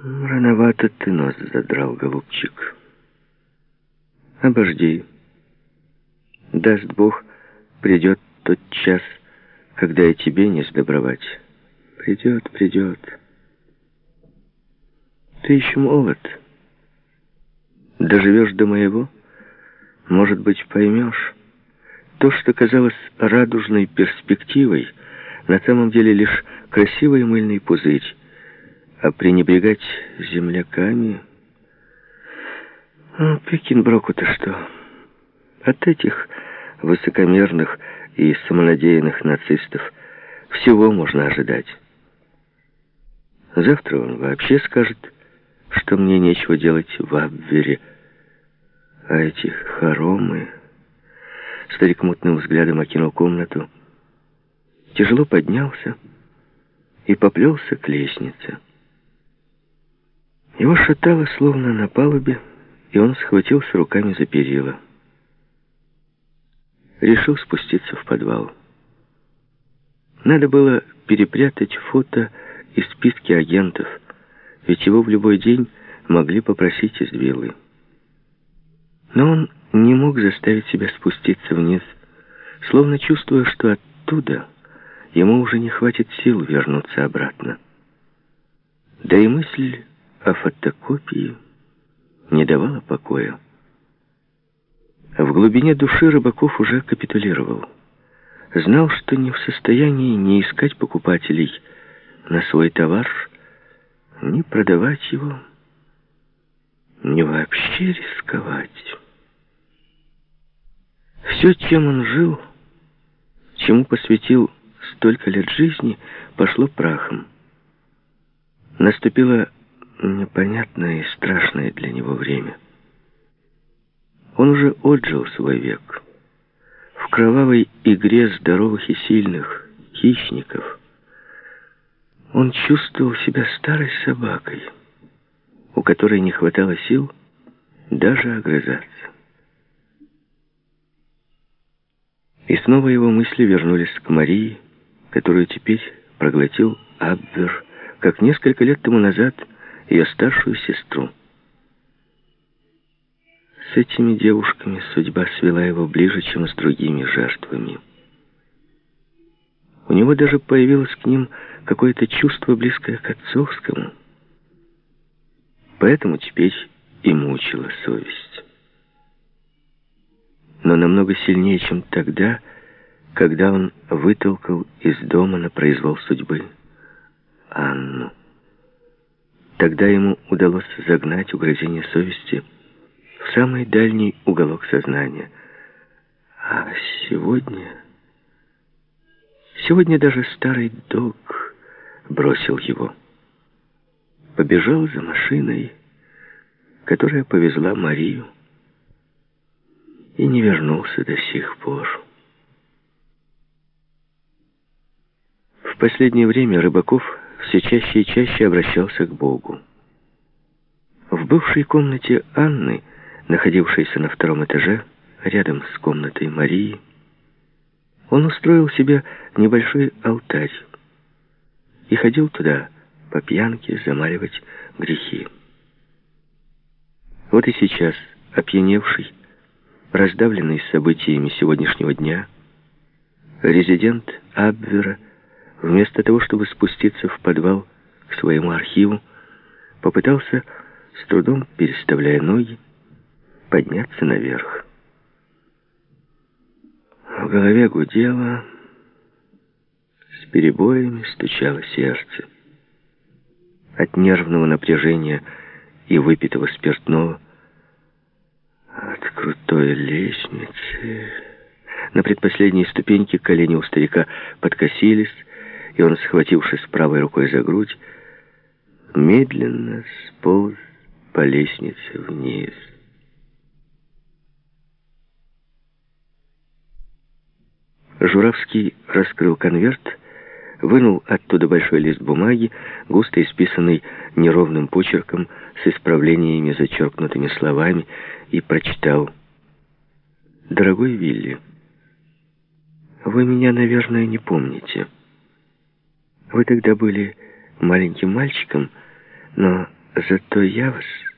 Рановато ты нос задрал, голубчик. Обожди. Даст Бог, придет тот час, когда и тебе не сдобровать. Придет, придет. Ты еще молод. Доживешь до моего, может быть, поймешь. То, что казалось радужной перспективой, на самом деле лишь красивый мыльный пузырь. А пренебрегать земляками... Пекинброку-то что? От этих высокомерных и самонадеянных нацистов всего можно ожидать. Завтра он вообще скажет, что мне нечего делать в Абвере. А эти хоромы... Старик мутным взглядом окинул комнату, тяжело поднялся и поплелся к лестнице. Его шатало, словно на палубе, и он схватился руками за перила. Решил спуститься в подвал. Надо было перепрятать фото и списки агентов, ведь его в любой день могли попросить из виллы. Но он не мог заставить себя спуститься вниз, словно чувствуя, что оттуда ему уже не хватит сил вернуться обратно. Да и мысль о фотокопии не давала покоя. В глубине души Рыбаков уже капитулировал. Знал, что не в состоянии ни искать покупателей на свой товар, ни продавать его, ни вообще рисковать. Все, чем он жил, чему посвятил столько лет жизни, пошло прахом. Наступило непонятное и страшное для него время. Он уже отжил свой век. В кровавой игре здоровых и сильных хищников он чувствовал себя старой собакой, у которой не хватало сил даже огрызаться. И снова его мысли вернулись к Марии, которую теперь проглотил Абвер, как несколько лет тому назад ее старшую сестру. С этими девушками судьба свела его ближе, чем с другими жертвами. У него даже появилось к ним какое-то чувство, близкое к отцовскому. Поэтому теперь и мучила совесть. Но намного сильнее, чем тогда, когда он вытолкал из дома на произвол судьбы Анну. Тогда ему удалось загнать угрызение совести в самый дальний уголок сознания. А сегодня даже старый Дог бросил его. Побежал за машиной, которая повезла Марию, и не вернулся до сих пор. В последнее время Рыбаков все чаще и чаще обращался к Богу. В бывшей комнате Анны, находившейся на втором этаже, рядом с комнатой Марии, он устроил себе небольшой алтарь и ходил туда по пьянке замаливать грехи. Вот и сейчас, опьяневший, раздавленный событиями сегодняшнего дня, резидент Абвера, вместо того, чтобы спуститься в подвал к своему архиву, попытался, с трудом переставляя ноги, подняться наверх. В голове гудело, с перебоями стучало сердце. От нервного напряжения и выпитого спиртного, от крутой лестницы. На предпоследней ступеньке колени у старика подкосились, и он, схватившись правой рукой за грудь, медленно сполз по лестнице вниз. Журавский раскрыл конверт, вынул оттуда большой лист бумаги, густо исписанный неровным почерком с исправлениями, зачеркнутыми словами, и прочитал: «Дорогой Вилли, вы меня, наверное, не помните. Вы тогда были маленьким мальчиком, но Зато я вас